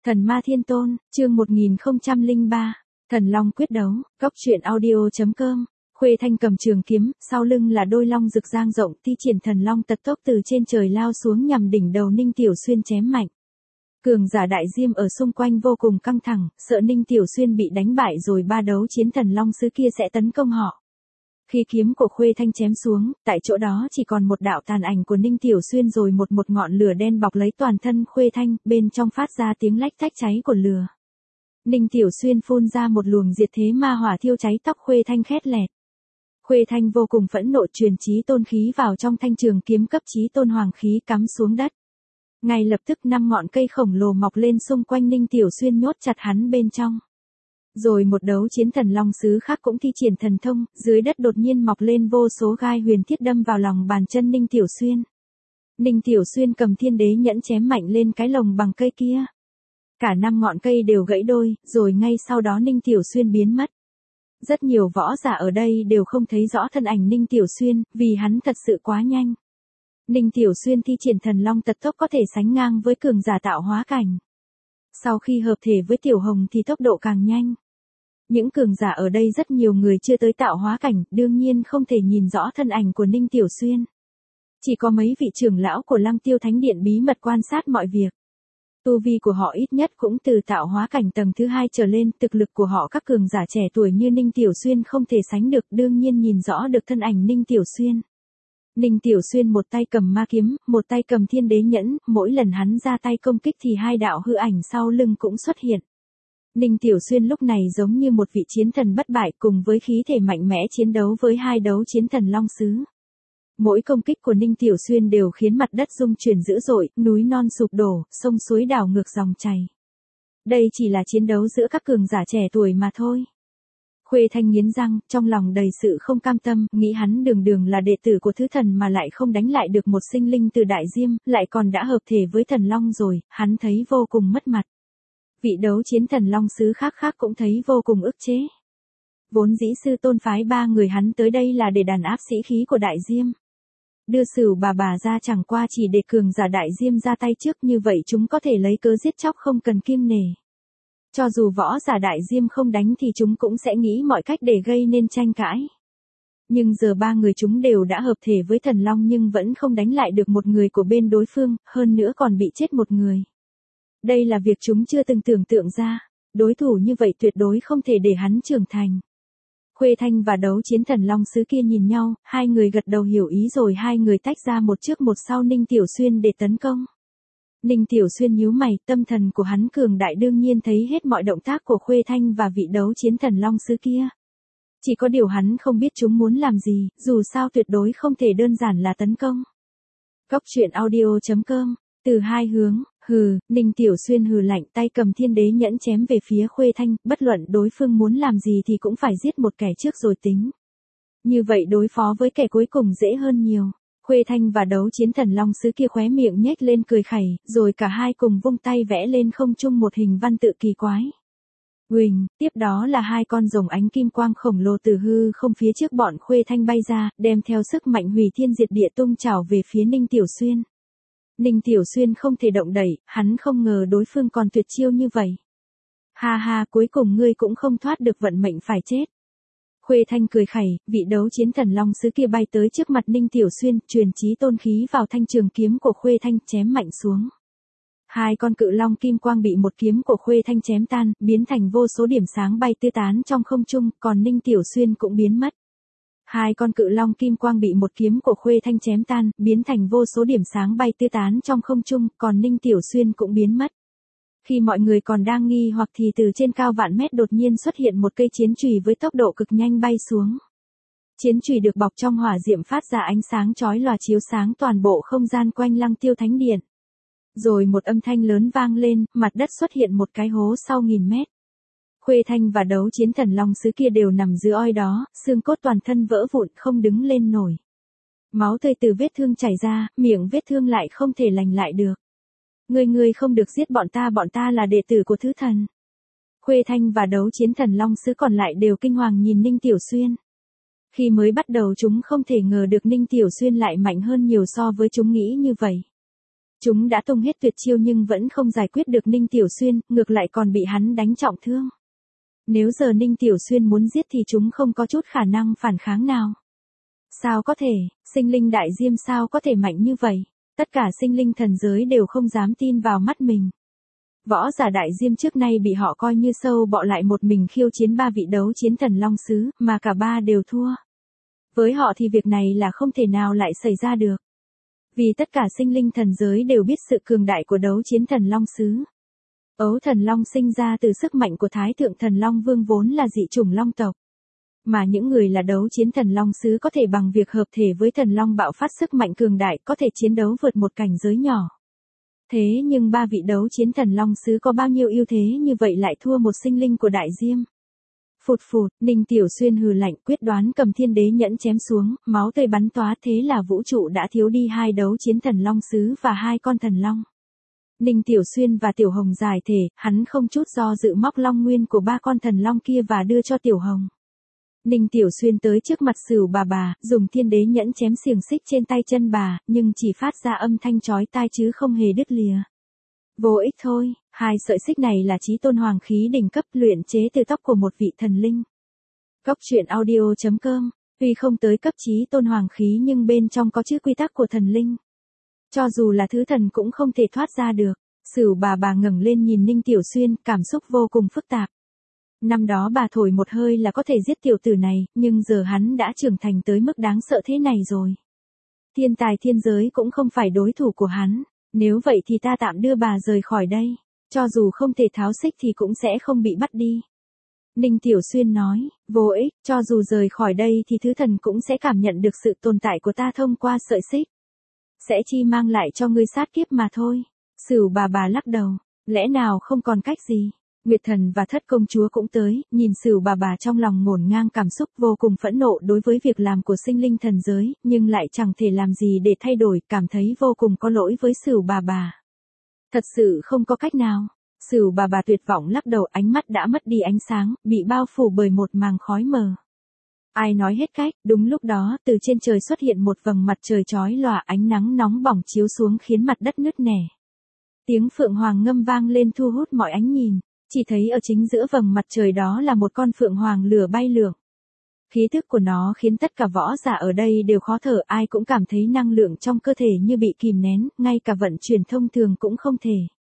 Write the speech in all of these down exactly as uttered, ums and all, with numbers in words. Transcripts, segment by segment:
Thần Ma Thiên Tôn, chương một nghìn không trăm lẻ ba, Thần Long quyết đấu, Cóc truyện audio chấm com. Khuê Thanh cầm trường kiếm, sau lưng là đôi long rực dang rộng, thi triển thần long tật tốc từ trên trời lao xuống nhằm đỉnh đầu Ninh Tiểu Xuyên chém mạnh. Cường giả đại diêm ở xung quanh vô cùng căng thẳng, sợ Ninh Tiểu Xuyên bị đánh bại rồi ba đấu chiến thần long sứ kia sẽ tấn công họ. Khi kiếm của Khuê Thanh chém xuống, tại chỗ đó chỉ còn một đạo tàn ảnh của Ninh Tiểu Xuyên rồi một một ngọn lửa đen bọc lấy toàn thân Khuê Thanh, bên trong phát ra tiếng lách tách cháy của lửa. Ninh Tiểu Xuyên phun ra một luồng diệt thế ma hỏa thiêu cháy tóc Khuê Thanh khét lẹt. Khuê Thanh vô cùng phẫn nộ truyền chí tôn khí vào trong thanh trường kiếm cấp chí tôn hoàng khí cắm xuống đất. Ngay lập tức năm ngọn cây khổng lồ mọc lên xung quanh Ninh Tiểu Xuyên nhốt chặt hắn bên trong. Rồi một đấu chiến thần long sứ khác cũng thi triển thần thông, dưới đất đột nhiên mọc lên vô số gai huyền thiết đâm vào lòng bàn chân Ninh Tiểu Xuyên. Ninh Tiểu Xuyên cầm thiên đế nhẫn chém mạnh lên cái lồng bằng cây kia. Cả năm ngọn cây đều gãy đôi, rồi ngay sau đó Ninh Tiểu Xuyên biến mất. Rất nhiều võ giả ở đây đều không thấy rõ thân ảnh Ninh Tiểu Xuyên, vì hắn thật sự quá nhanh. Ninh Tiểu Xuyên thi triển thần long tật tốc có thể sánh ngang với cường giả tạo hóa cảnh. Sau khi hợp thể với Tiểu Hồng thì tốc độ càng nhanh. Những cường giả ở đây rất nhiều người chưa tới tạo hóa cảnh, đương nhiên không thể nhìn rõ thân ảnh của Ninh Tiểu Xuyên. Chỉ có mấy vị trưởng lão của Lăng Tiêu Thánh Điện bí mật quan sát mọi việc. Tu vi của họ ít nhất cũng từ tạo hóa cảnh tầng thứ hai trở lên, thực lực của họ các cường giả trẻ tuổi như Ninh Tiểu Xuyên không thể sánh được, đương nhiên nhìn rõ được thân ảnh Ninh Tiểu Xuyên. Ninh Tiểu Xuyên một tay cầm ma kiếm, một tay cầm thiên đế nhẫn, mỗi lần hắn ra tay công kích thì hai đạo hư ảnh sau lưng cũng xuất hiện. Ninh Tiểu Xuyên lúc này giống như một vị chiến thần bất bại cùng với khí thể mạnh mẽ chiến đấu với hai đấu chiến thần long sứ. Mỗi công kích của Ninh Tiểu Xuyên đều khiến mặt đất rung chuyển dữ dội, núi non sụp đổ, sông suối đảo ngược dòng chảy. Đây chỉ là chiến đấu giữa các cường giả trẻ tuổi mà thôi. Khuê Thanh nghiến răng, trong lòng đầy sự không cam tâm, nghĩ hắn đường đường là đệ tử của thứ thần mà lại không đánh lại được một sinh linh từ đại diêm, lại còn đã hợp thể với thần long rồi, hắn thấy vô cùng mất mặt. Vị đấu chiến thần long sứ khác khác cũng thấy vô cùng ức chế. Vốn dĩ sư tôn phái ba người hắn tới đây là để đàn áp sĩ khí của đại diêm. Đưa Sửu bà bà ra chẳng qua chỉ để cường giả đại diêm ra tay trước, như vậy chúng có thể lấy cớ giết chóc không cần kiêng nể. Cho dù võ giả đại diêm không đánh thì chúng cũng sẽ nghĩ mọi cách để gây nên tranh cãi. Nhưng giờ ba người chúng đều đã hợp thể với thần long nhưng vẫn không đánh lại được một người của bên đối phương, hơn nữa còn bị chết một người. Đây là việc chúng chưa từng tưởng tượng ra, đối thủ như vậy tuyệt đối không thể để hắn trưởng thành. Khuê Thanh và đấu chiến thần long sứ kia nhìn nhau, hai người gật đầu hiểu ý rồi hai người tách ra một trước một sau Ninh Tiểu Xuyên để tấn công. Ninh Tiểu Xuyên nhíu mày, tâm thần của hắn cường đại đương nhiên thấy hết mọi động tác của Khuê Thanh và vị đấu chiến thần long sứ kia. Chỉ có điều hắn không biết chúng muốn làm gì, dù sao tuyệt đối không thể đơn giản là tấn công. Cóc truyện audio chấm com, từ hai hướng. Hừ, Ninh Tiểu Xuyên hừ lạnh, tay cầm thiên đế nhẫn chém về phía Khuê Thanh, bất luận đối phương muốn làm gì thì cũng phải giết một kẻ trước rồi tính. Như vậy đối phó với kẻ cuối cùng dễ hơn nhiều. Khuê Thanh và đấu chiến thần long sứ kia khóe miệng nhếch lên cười khẩy, rồi cả hai cùng vung tay vẽ lên không trung một hình văn tự kỳ quái. Huỳnh, tiếp đó là hai con rồng ánh kim quang khổng lồ từ hư không phía trước bọn Khuê Thanh bay ra, đem theo sức mạnh hủy thiên diệt địa tung trảo về phía Ninh Tiểu Xuyên. Ninh Tiểu Xuyên không thể động đậy, hắn không ngờ đối phương còn tuyệt chiêu như vậy. Ha ha, cuối cùng ngươi cũng không thoát được vận mệnh phải chết. Khuê Thanh cười khẩy, vị đấu chiến thần long sứ kia bay tới trước mặt Ninh Tiểu Xuyên, truyền chí tôn khí vào thanh trường kiếm của Khuê Thanh chém mạnh xuống. Hai con cự long kim quang bị một kiếm của Khuê Thanh chém tan, biến thành vô số điểm sáng bay tứ tán trong không trung, còn Ninh Tiểu Xuyên cũng biến mất. Hai con cự long kim quang bị một kiếm của Khuê Thanh chém tan, biến thành vô số điểm sáng bay tứ tán trong không trung, còn Ninh Tiểu Xuyên cũng biến mất. Khi mọi người còn đang nghi hoặc thì từ trên cao vạn mét đột nhiên xuất hiện một cây chiến chùy với tốc độ cực nhanh bay xuống. Chiến chùy được bọc trong hỏa diệm phát ra ánh sáng chói lòa chiếu sáng toàn bộ không gian quanh Lăng Tiêu Thánh Điện. Rồi một âm thanh lớn vang lên, mặt đất xuất hiện một cái hố sau nghìn mét. Khuê Thanh và đấu chiến thần long sứ kia đều nằm dưới oi đó, xương cốt toàn thân vỡ vụn không đứng lên nổi. Máu tươi từ vết thương chảy ra, miệng vết thương lại không thể lành lại được. Ngươi ngươi không được giết bọn ta, bọn ta là đệ tử của thứ thần. Khuê Thanh và đấu chiến thần long sứ còn lại đều kinh hoàng nhìn Ninh Tiểu Xuyên. Khi mới bắt đầu chúng không thể ngờ được Ninh Tiểu Xuyên lại mạnh hơn nhiều so với chúng nghĩ như vậy. Chúng đã tung hết tuyệt chiêu nhưng vẫn không giải quyết được Ninh Tiểu Xuyên, ngược lại còn bị hắn đánh trọng thương. Nếu giờ Ninh Tiểu Xuyên muốn giết thì chúng không có chút khả năng phản kháng nào. Sao có thể, sinh linh đại diêm sao có thể mạnh như vậy? Tất cả sinh linh thần giới đều không dám tin vào mắt mình. Võ giả đại diêm trước nay bị họ coi như sâu bọ lại một mình khiêu chiến ba vị đấu chiến thần long sứ, mà cả ba đều thua. Với họ thì việc này là không thể nào lại xảy ra được. Vì tất cả sinh linh thần giới đều biết sự cường đại của đấu chiến thần long sứ. Ấu thần long sinh ra từ sức mạnh của Thái thượng thần long vương vốn là dị chủng long tộc. Mà những người là đấu chiến thần long sứ có thể bằng việc hợp thể với thần long bạo phát sức mạnh cường đại có thể chiến đấu vượt một cảnh giới nhỏ. Thế nhưng ba vị đấu chiến thần long sứ có bao nhiêu ưu thế như vậy lại thua một sinh linh của đại diêm. Phụt phụt, Ninh Tiểu Xuyên hừ lạnh quyết đoán cầm thiên đế nhẫn chém xuống, máu tươi bắn tóa thế là vũ trụ đã thiếu đi hai đấu chiến thần long sứ và hai con thần long. Ninh Tiểu Xuyên và Tiểu Hồng giải thể, hắn không chút do dự móc long nguyên của ba con thần long kia và đưa cho Tiểu Hồng. Ninh Tiểu Xuyên tới trước mặt Sửu bà bà, dùng thiên đế nhẫn chém xiềng xích trên tay chân bà, nhưng chỉ phát ra âm thanh chói tai chứ không hề đứt lìa. Vô ích thôi, hai sợi xích này là chí tôn hoàng khí đỉnh cấp luyện chế từ tóc của một vị thần linh. Cốc truyện audio chấm com, tuy không tới cấp chí tôn hoàng khí nhưng bên trong có chữ quy tắc của thần linh. Cho dù là thứ thần cũng không thể thoát ra được. Sửu bà bà ngẩng lên nhìn Ninh Tiểu Xuyên, cảm xúc vô cùng phức tạp. Năm đó bà thổi một hơi là có thể giết tiểu tử này, nhưng giờ hắn đã trưởng thành tới mức đáng sợ thế này rồi. Thiên tài thiên giới cũng không phải đối thủ của hắn, nếu vậy thì ta tạm đưa bà rời khỏi đây, cho dù không thể tháo xích thì cũng sẽ không bị bắt đi. Ninh Tiểu Xuyên nói, vô ích, cho dù rời khỏi đây thì thứ thần cũng sẽ cảm nhận được sự tồn tại của ta thông qua sợi xích. Sẽ chi mang lại cho ngươi sát kiếp mà thôi. Sửu bà bà lắc đầu, lẽ nào không còn cách gì. Nguyệt thần và thất công chúa cũng tới, nhìn Sửu bà bà trong lòng ngổn ngang cảm xúc vô cùng phẫn nộ đối với việc làm của sinh linh thần giới, nhưng lại chẳng thể làm gì để thay đổi, cảm thấy vô cùng có lỗi với Sửu bà bà. Thật sự không có cách nào. Sửu bà bà tuyệt vọng lắc đầu, ánh mắt đã mất đi ánh sáng, bị bao phủ bởi một màng khói mờ. Ai nói hết cách, đúng lúc đó, từ trên trời xuất hiện một vầng mặt trời chói lòa, ánh nắng nóng bỏng chiếu xuống khiến mặt đất nứt nẻ. Tiếng phượng hoàng ngâm vang lên thu hút mọi ánh nhìn, chỉ thấy ở chính giữa vầng mặt trời đó là một con phượng hoàng lửa bay lượn. Khí thức của nó khiến tất cả võ giả ở đây đều khó thở, ai cũng cảm thấy năng lượng trong cơ thể như bị kìm nén, ngay cả vận chuyển thông thường cũng không thể.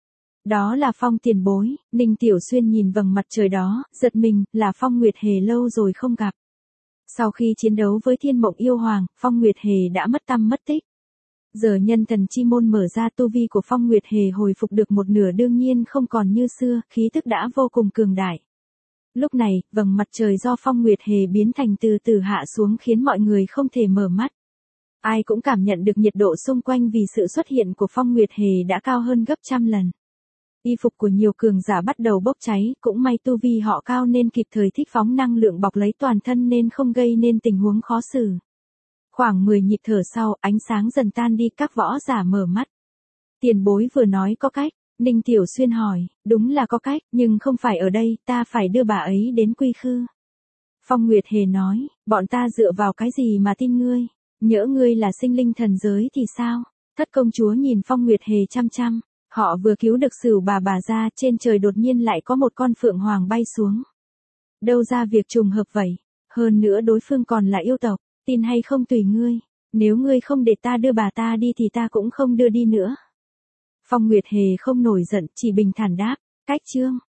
Đó là Phong tiền bối. Ninh Tiểu Xuyên nhìn vầng mặt trời đó, giật mình, là Phong Nguyệt Hề lâu rồi không gặp. Sau khi chiến đấu với Thiên Mộng Yêu Hoàng, Phong Nguyệt Hề đã mất tăm mất tích. Giờ nhân thần chi môn mở ra, tu vi của Phong Nguyệt Hề hồi phục được một nửa, đương nhiên không còn như xưa, khí tức đã vô cùng cường đại. Lúc này, vầng mặt trời do Phong Nguyệt Hề biến thành từ từ hạ xuống khiến mọi người không thể mở mắt. Ai cũng cảm nhận được nhiệt độ xung quanh vì sự xuất hiện của Phong Nguyệt Hề đã cao hơn gấp trăm lần. Y phục của nhiều cường giả bắt đầu bốc cháy, cũng may tu vi họ cao nên kịp thời thích phóng năng lượng bọc lấy toàn thân nên không gây nên tình huống khó xử. Khoảng mười nhịp thở sau, ánh sáng dần tan đi, các võ giả mở mắt. Tiền bối vừa nói có cách, Ninh Tiểu Xuyên hỏi, đúng là có cách, nhưng không phải ở đây, ta phải đưa bà ấy đến Quy Khư. Phong Nguyệt Hề nói, bọn ta dựa vào cái gì mà tin ngươi, nhỡ ngươi là sinh linh thần giới thì sao? Thất công chúa nhìn Phong Nguyệt Hề chăm chăm. Họ vừa cứu được Sửu bà bà ra, trên trời đột nhiên lại có một con phượng hoàng bay xuống. Đâu ra việc trùng hợp vậy, hơn nữa đối phương còn là yêu tộc, tin hay không tùy ngươi, nếu ngươi không để ta đưa bà ta đi thì ta cũng không đưa đi nữa. Phong Nguyệt Hề không nổi giận, chỉ bình thản đáp, cách chương.